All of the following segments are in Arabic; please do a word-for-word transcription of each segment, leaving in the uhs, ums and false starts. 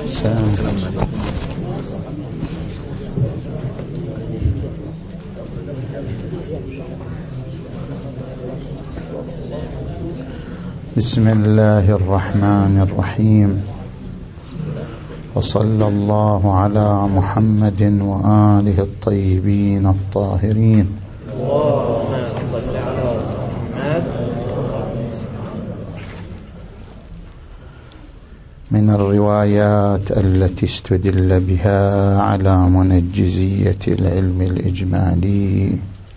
السلام عليكم. بسم الله الرحمن الرحيم، وصلى الله على محمد وآله الطيبين الطاهرين. من الروايات التي استدل بها على منجزية العلم الإجمالي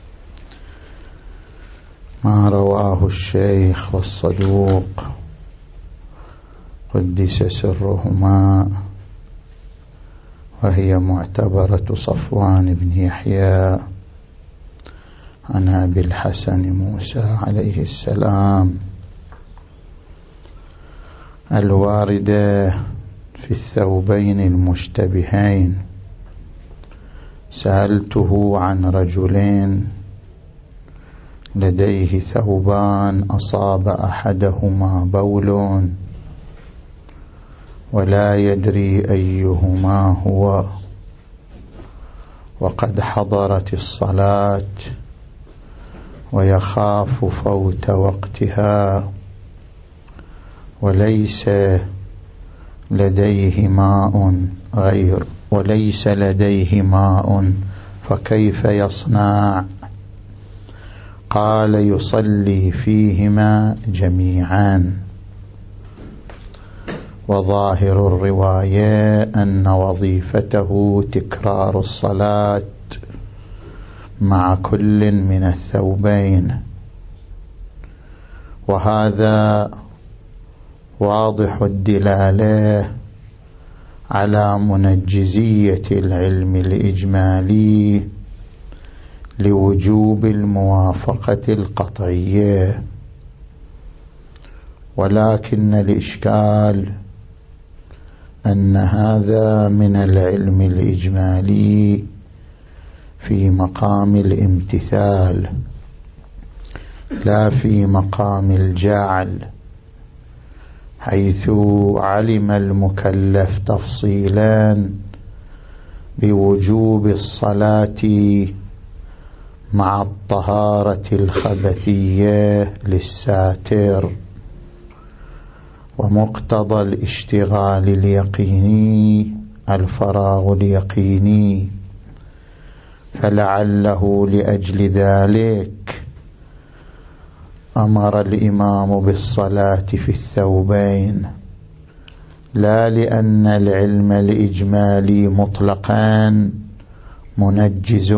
ما رواه الشيخ والصدوق قدس سرهما، وهي معتبرة صفوان بن يحيى عن أبي الحسن موسى عليه السلام، الواردة في الثوبين المشتبهين. سألته عن رجلين لديه ثوبان أصاب أحدهما بول ولا يدري أيهما هو، وقد حضرت الصلاة ويخاف فوت وقتها، وليس لديه ماء غير وليس لديه ماء فكيف يصنع؟ قال: يصلي فيهما جميعا. وظاهر الرواية أن وظيفته تكرار الصلاة مع كل من الثوبين، وهذا واضح الدلالة على منجزية العلم الإجمالي لوجوب الموافقة القطعية. ولكن الإشكال أن هذا من العلم الإجمالي في مقام الامتثال لا في مقام الجعل، حيث علم المكلف تفصيلا بوجوب الصلاة مع الطهارة الخبثية للساتر ومقتضى الاشتغال اليقيني الفراغ اليقيني، فلعله لأجل ذلك أمر الإمام بالصلاة في الثوبين، لا لأن العلم الإجمالي مطلقا منجز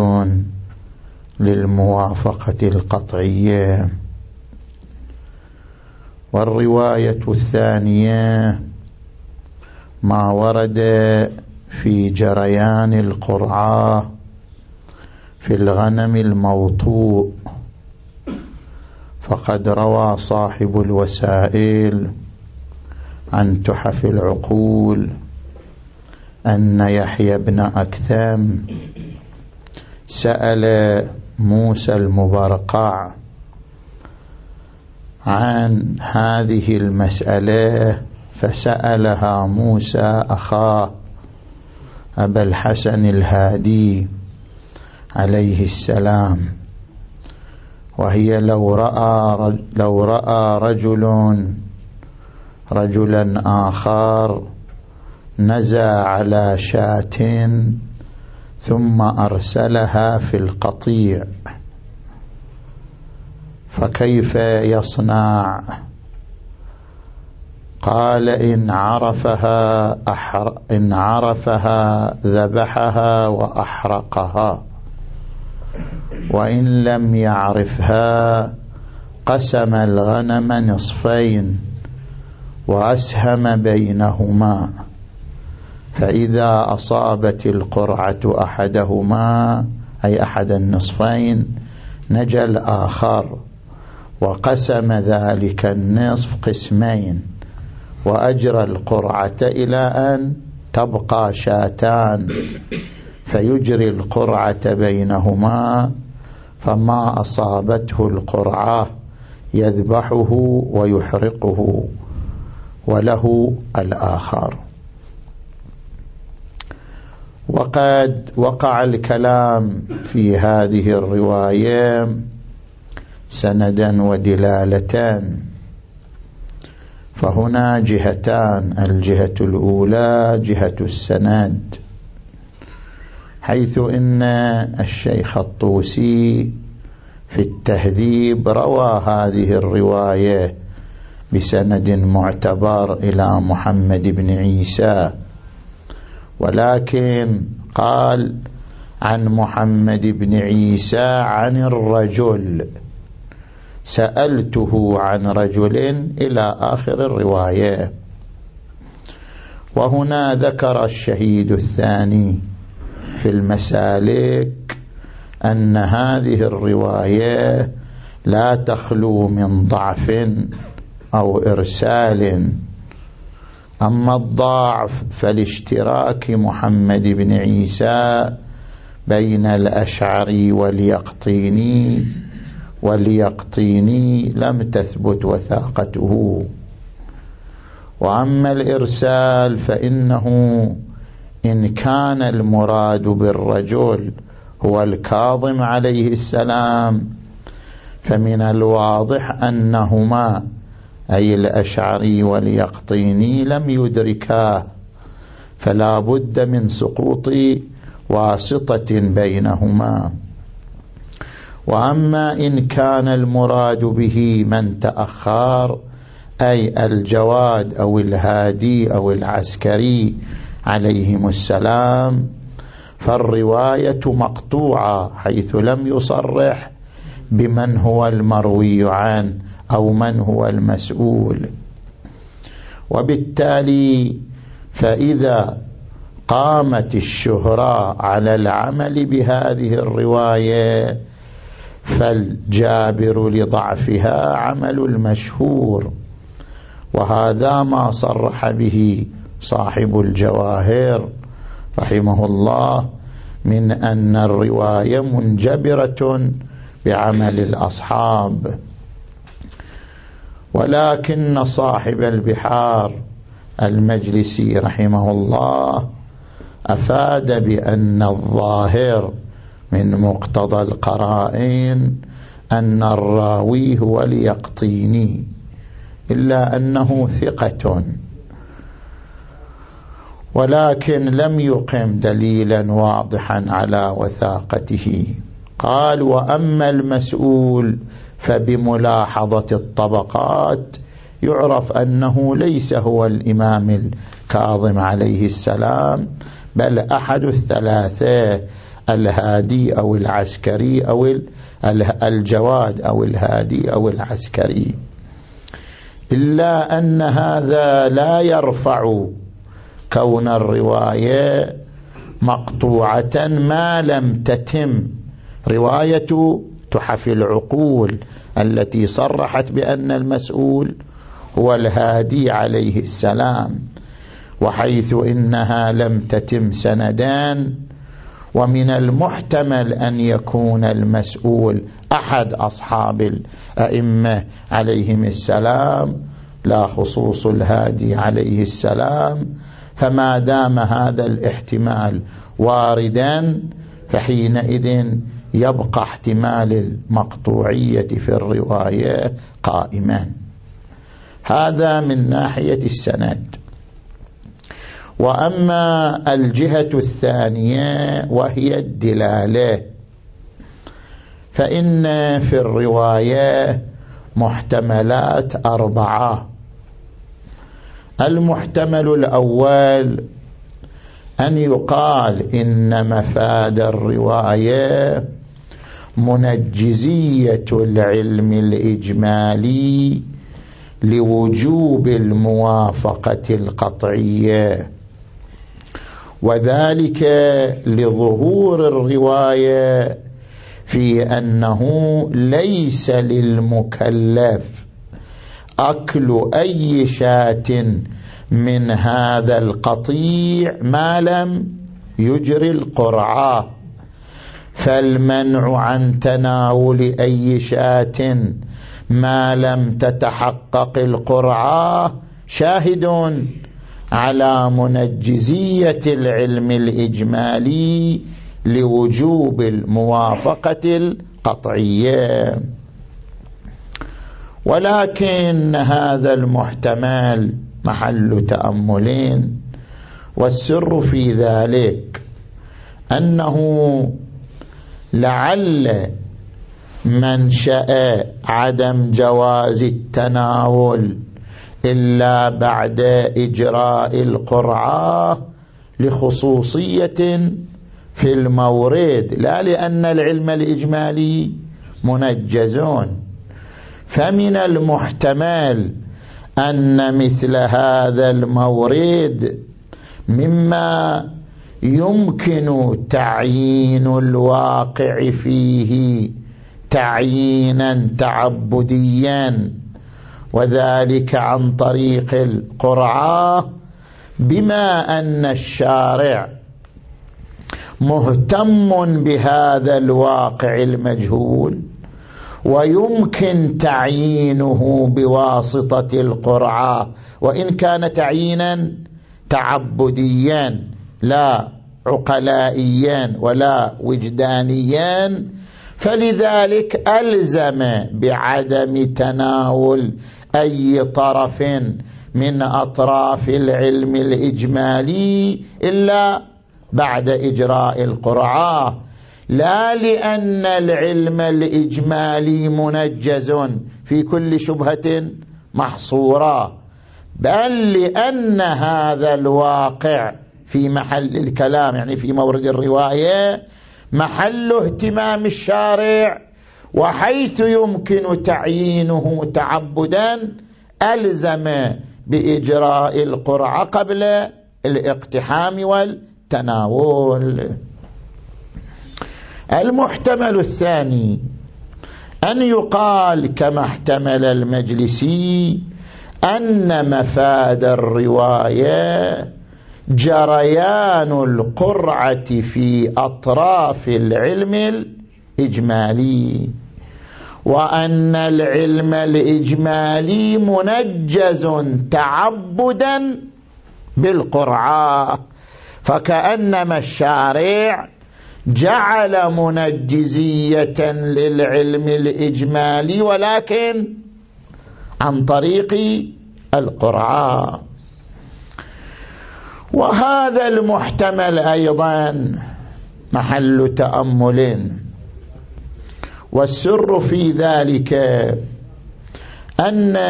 للموافقة القطعية. والرواية الثانية ما ورد في جريان القرعة في الغنم الموطوء، فقد روى صاحب الوسائل عن تحف العقول أن يحيى بن أكثم سأل موسى المبرقع عن هذه المسألة، فسألها موسى أخاه أبا الحسن الهادي عليه السلام، وهي لو رأى, لو رأى رجل رجلا آخر نزى على شاة ثم أرسلها في القطيع فكيف يصنع؟ قال: إن عرفها أحر... إن عرفها ذبحها وأحرقها، وإن لم يعرفها قسم الغنم نصفين وأسهم بينهما، فإذا أصابت القرعة أحدهما أي أحد النصفين نجا الآخر، وقسم ذلك النصف قسمين وأجرى القرعة إلى أن تبقى شاتان، فيجري القرعة بينهما، فما أصابته القرعة يذبحه ويحرقه وله الآخر. وقد وقع الكلام في هذه الرواية سندا ودلالتان، فهنا جهتان. الجهة الأولى جهة السند، حيث إن الشيخ الطوسي في التهذيب روى هذه الرواية بسند معتبر إلى محمد بن عيسى، ولكن قال عن محمد بن عيسى عن الرجل، سألته عن رجل إلى آخر الرواية. وهنا ذكر الشهيد الثاني في المسالك أن هذه الرواية لا تخلو من ضعف أو إرسال، أما الضعف فالاشتراك محمد بن عيسى بين الأشعري واليقطيني، واليقطيني لم تثبت وثاقته. وأما الإرسال فإنه إن كان المراد بالرجل هو الكاظم عليه السلام فمن الواضح أنهما أي الأشعري واليقطيني لم يدركاه، فلا بد من سقوط واسطة بينهما. وأما إن كان المراد به من تأخر أي الجواد أو الهادي أو العسكري عليهم السلام فالرواية مقطوعة، حيث لم يصرح بمن هو المروي عنه أو من هو المسؤول. وبالتالي فإذا قامت الشهرة على العمل بهذه الرواية فالجابر لضعفها عمل المشهور، وهذا ما صرح به صاحب الجواهر رحمه الله من أن الرواية منجبرة بعمل الأصحاب. ولكن صاحب البحار المجلسي رحمه الله أفاد بأن الظاهر من مقتضى القرائن أن الراوي هو اليقطيني، إلا أنه ثقة، ولكن لم يقم دليلا واضحا على وثاقته. قال: وأما المسؤول فبملاحظة الطبقات يعرف أنه ليس هو الإمام الكاظم عليه السلام، بل أحد الثلاثة، الهادي أو العسكري أو الجواد أو الهادي أو العسكري، إلا أن هذا لا يرفع كون الرواية مقطوعة ما لم تتم رواية تحف العقول التي صرحت بأن المسؤول هو الهادي عليه السلام، وحيث إنها لم تتم سندان، ومن المحتمل أن يكون المسؤول أحد أصحاب الأئمة عليهم السلام لا خصوص الهادي عليه السلام، فما دام هذا الاحتمال واردا فحينئذ يبقى احتمال المقطوعية في الرواية قائما. هذا من ناحية السند. وأما الجهة الثانية وهي الدلالة، فإن في الرواية محتملات أربعة. المحتمل الأول أن يقال إن مفاد الرواية منجزية العلم الإجمالي لوجوب الموافقة القطعية، وذلك لظهور الرواية في أنه ليس للمكلف أكل أي شاة من هذا القطيع ما لم يجري القرعة، فالمنع عن تناول أي شاة ما لم تتحقق القرعة شاهد على منجزية العلم الإجمالي لوجوب الموافقة القطعية. ولكن هذا المحتمل محل تأملين، والسر في ذلك أنه لعل منشأ عدم جواز التناول إلا بعد إجراء القرعة لخصوصية في المورد، لا لأن العلم الإجمالي منجزون. فمن المحتمل أن مثل هذا المورد مما يمكن تعيين الواقع فيه تعيينا تعبديا، وذلك عن طريق القرعة، بما أن الشارع مهتم بهذا الواقع المجهول ويمكن تعيينه بواسطة القرعة، وإن كان تعيينا تعبديا لا عقلائيا ولا وجدانيا، فلذلك ألزم بعدم تناول أي طرف من أطراف العلم الإجمالي إلا بعد إجراء القرعة، لا لأن العلم الإجمالي منجز في كل شبهة محصورة، بل لأن هذا الواقع في محل الكلام، يعني في مورد الرواية، محل اهتمام الشارع، وحيث يمكن تعيينه تعبدا ألزم بإجراء القرعة قبل الاقتحام والتناول. المحتمل الثاني أن يقال كما احتمل المجلسي أن مفاد الرواية جريان القرعة في أطراف العلم الإجمالي، وأن العلم الإجمالي منجز تعبدا بالقرعة، فكأنما الشارع جعل منجزية للعلم الإجمالي ولكن عن طريق القرعة. وهذا المحتمل أيضا محل تأمل، والسر في ذلك أن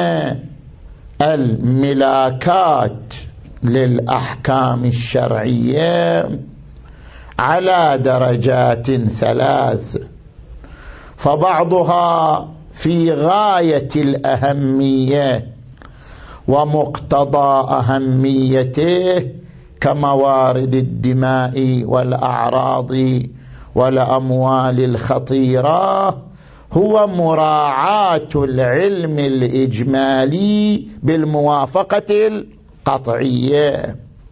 الملاكات للأحكام الشرعية على درجات ثلاث، فبعضها في غاية الأهمية ومقتضى أهميته كموارد الدماء والأعراض والأموال الخطيرة هو مراعاة العلم الإجمالي بالموافقة القطعية.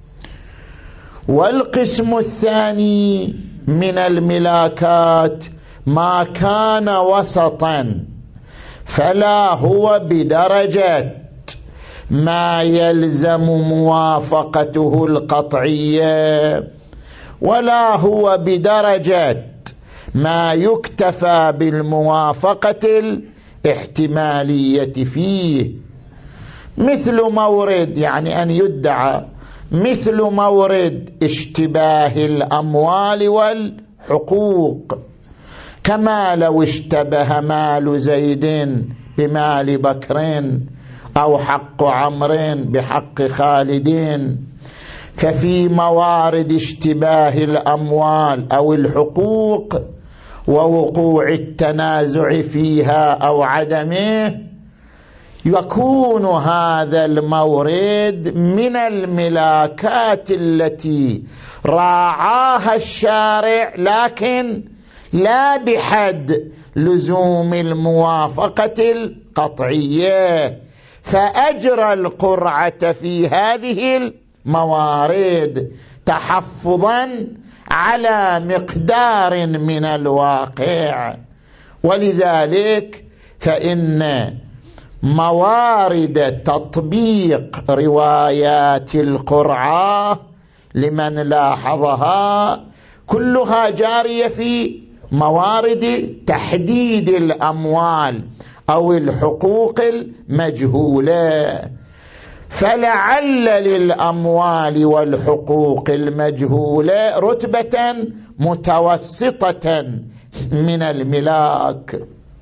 والقسم الثاني من الملاكات ما كان وسطا، فلا هو بدرجة ما يلزم موافقته القطعية، ولا هو بدرجة ما يكتفى بالموافقة الاحتمالية فيه، مثل مورد، يعني أن يدعى مثل مورد اشتباه الأموال والحقوق، كما لو اشتبه مال زيد بمال بكر أو حق عمرو بحق خالد، ففي موارد اشتباه الأموال أو الحقوق ووقوع التنازع فيها أو عدمه يكون هذا المورد من الملاكات التي راعاها الشارع، لكن لا بحد لزوم الموافقة القطعية، فأجرى القرعة في هذه الموارد تحفظا على مقدار من الواقع. ولذلك فإن موارد تطبيق روايات القرعة لمن لاحظها كلها جارية في موارد تحديد الأموال أو الحقوق المجهولة، فلعل للأموال والحقوق المجهولة رتبة متوسطة من الملاك.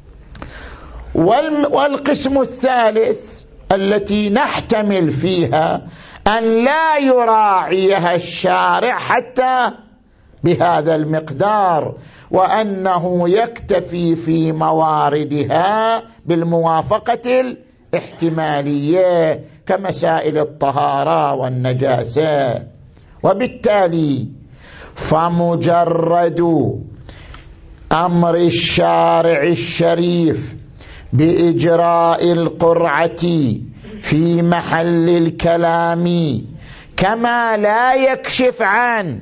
والقسم الثالث التي نحتمل فيها أن لا يراعيها الشارع حتى بهذا المقدار، وأنه يكتفي في مواردها بالموافقة الاحتمالية كمسائل الطهارة والنجاسة. وبالتالي فمجرد أمر الشارع الشريف بإجراء القرعة في محل الكلام كما لا يكشف عن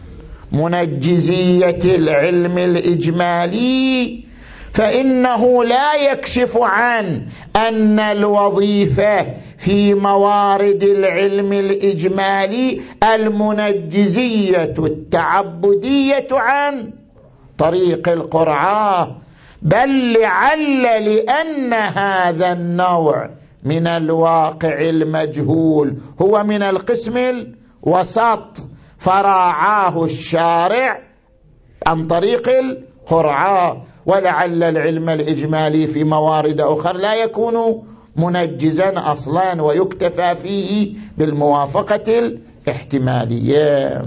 منجزية العلم الإجمالي، فإنه لا يكشف عن أن الوظيفة في موارد العلم الإجمالي المنجزية التعبدية عن طريق القرعة، بل لعل لأن هذا النوع من الواقع المجهول هو من القسم الوسط فراعاه الشارع عن طريق القرعة، ولعل العلم الإجمالي في موارد أخرى لا يكون منجزا أصلا ويكتفى فيه بالموافقة الاحتمالية.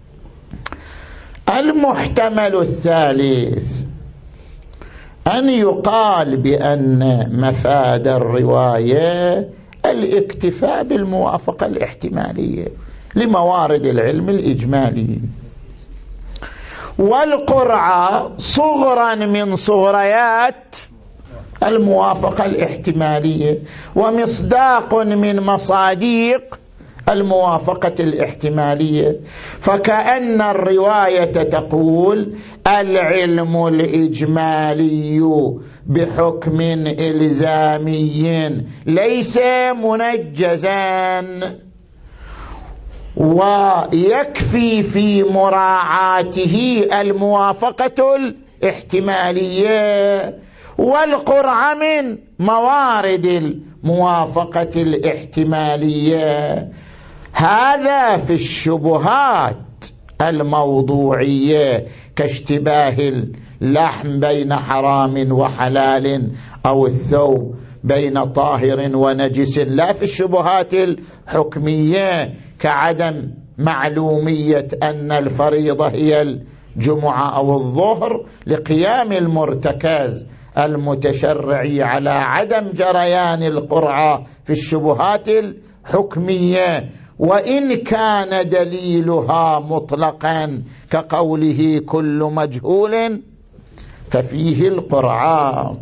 المحتمل الثالث أن يقال بأن مفاد الرواية الاكتفاء بالموافقة الاحتمالية لموارد العلم الإجمالي، والقرعة صغرا من صغريات الموافقة الاحتمالية ومصداق من مصاديق الموافقة الاحتمالية، فكأن الرواية تقول العلم الإجمالي بحكم إلزامي ليس منجزا، ويكفي في مراعاته الموافقة الاحتمالية، والقرعة من موارد الموافقة الاحتمالية. هذا في الشبهات الموضوعية كاشتباه اللحم بين حرام وحلال أو الثوب بين طاهر ونجس، لا في الشبهات الحكمية كعدم معلومية أن الفريضة هي الجمعة أو الظهر لقيام المرتكز المتشرعي على عدم جريان القرعة في الشبهات الحكمية، وإن كان دليلها مطلقا كقوله كل مجهول ففيه القرعة.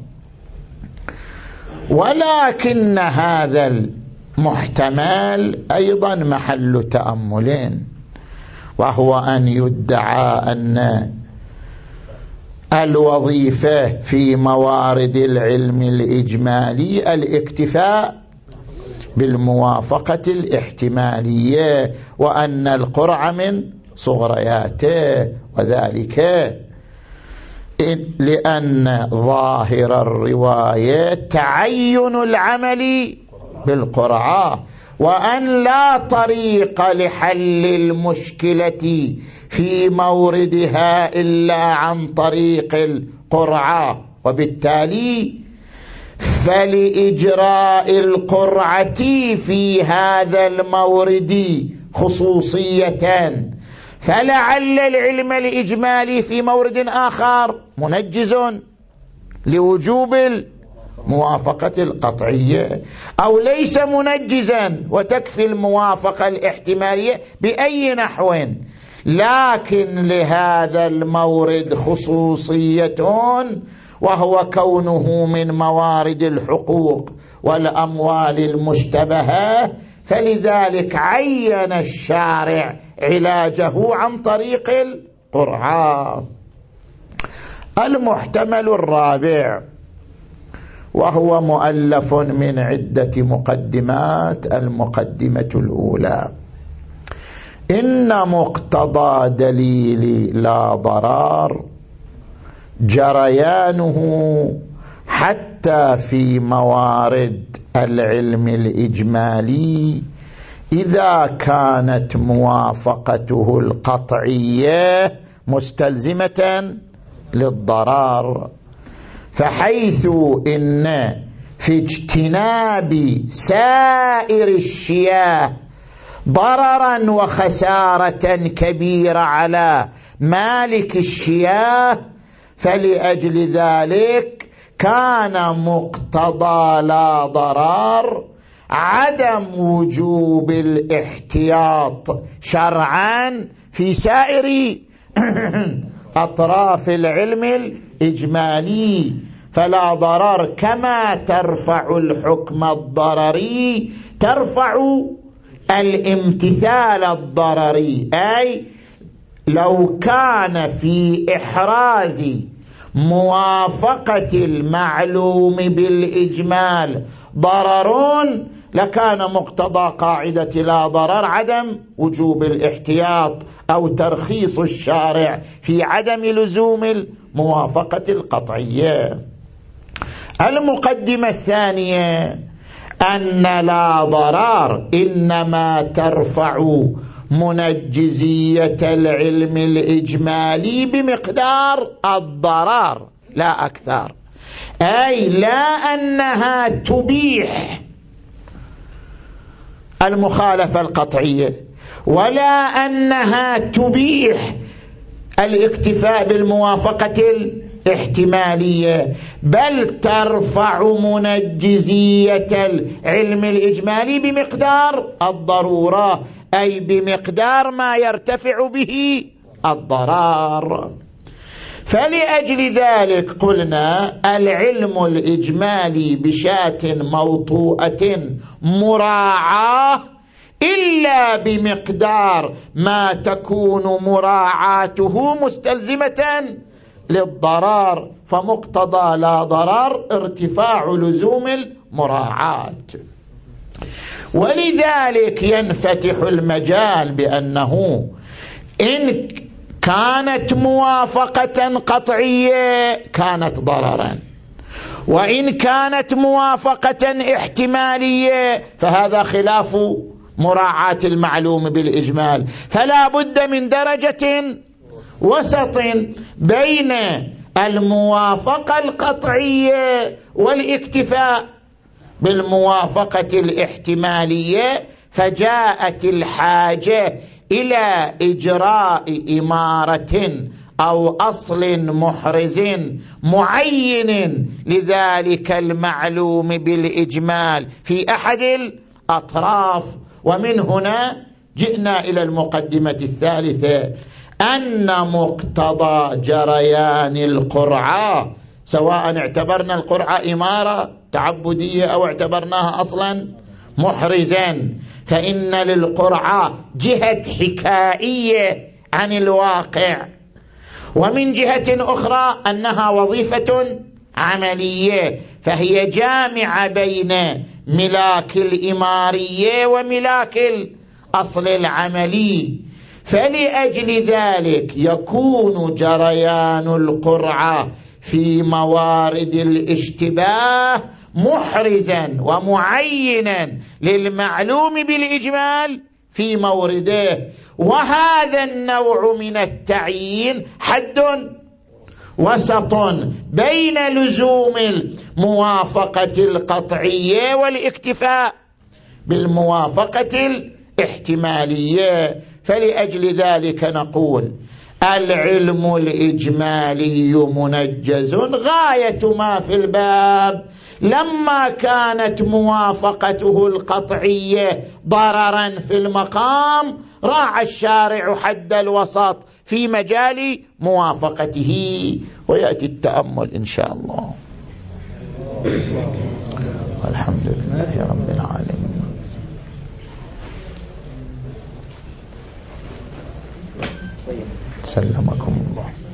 ولكن هذا المحتمل أيضا محل تأمل، وهو أن يدعى أن الوظيفة في موارد العلم الإجمالي الاكتفاء بالموافقة الاحتمالية، وأن القرعة من صغرياته، وذلك لأن ظاهر الرواية تعين العمل بالقرعة، وأن لا طريق لحل المشكلة في موردها إلا عن طريق القرعة، وبالتالي فلإجراء القرعة في هذا المورد خصوصية، فلعل العلم الإجمالي في مورد آخر منجز لوجوب الموافقة القطعية، أو ليس منجزا وتكفي الموافقة الاحتمالية بأي نحو، لكن لهذا المورد خصوصية وهو كونه من موارد الحقوق والأموال المشتبهة، فلذلك عين الشارع علاجه عن طريق القرعة. المحتمل الرابع وهو مؤلف من عدة مقدمات. المقدمة الأولى: إن مقتضى دليل لا ضرار جريانه حتى في موارد العلم الإجمالي إذا كانت موافقته القطعية مستلزمة للضرار، فحيث إن في اجتناب سائر الشياه ضررا وخسارة كبيرة على مالك الشياه، فلأجل ذلك كان مقتضى لا ضرار عدم وجوب الاحتياط شرعا في سائر أطراف العلم الإجمالي. فلا ضرر كما ترفع الحكم الضرري ترفع الامتثال الضرري، أي لو كان في إحراز موافقة المعلوم بالإجمال ضرر لكان مقتضى قاعدة لا ضرر عدم وجوب الاحتياط أو ترخيص الشارع في عدم لزوم الموافقة القطعية. المقدمة الثانية: أن لا ضرار إنما ترفع منجزية العلم الإجمالي بمقدار الضرر لا أكثر، أي لا أنها تبيح المخالفة القطعية ولا أنها تبيح الاكتفاء بالموافقة الاحتمالية، بل ترفع منجزية العلم الإجمالي بمقدار الضرورة، أي بمقدار ما يرتفع به الضرار. فلأجل ذلك قلنا العلم الإجمالي بشاة موطوءة مراعاة إلا بمقدار ما تكون مراعاته مستلزمة للضرر، فمقتضى لا ضرر ارتفاع لزوم المراعاة. ولذلك ينفتح المجال بأنه إن كانت موافقة قطعية كانت ضررا، وإن كانت موافقة احتمالية فهذا خلاف مراعاة المعلوم بالإجمال، فلا بد من درجة وسط بين الموافقة القطعية والاكتفاء بالموافقة الاحتمالية. فجاءت الحاجة إلى إجراء إمارة أو أصل محرز معين لذلك المعلوم بالإجمال في أحد الأطراف. ومن هنا جئنا إلى المقدمة الثالثة: أن مقتضى جريان القرعة، سواء اعتبرنا القرعة إمارة تعبدية أو اعتبرناها أصلا محرزا، فإن للقرعة جهة حكائية عن الواقع، ومن جهة أخرى أنها وظيفة عملية، فهي جامعة بين ملاك الإمارية وملاك الأصل العملي. فلأجل ذلك يكون جريان القرعة في موارد الاشتباه محرزا ومعينا للمعلوم بالإجمال في مورده، وهذا النوع من التعيين حد وسط بين لزوم الموافقة القطعية والاكتفاء بالموافقة الاحتمالية. فلأجل ذلك نقول العلم الإجمالي منجز غاية ما في الباب لما كانت موافقته القطعية ضررا في المقام، راعى الشارع حد الوسط في مجال موافقته. ويأتي التأمل إن شاء الله. والحمد لله رب العالمين. سلمكم الله.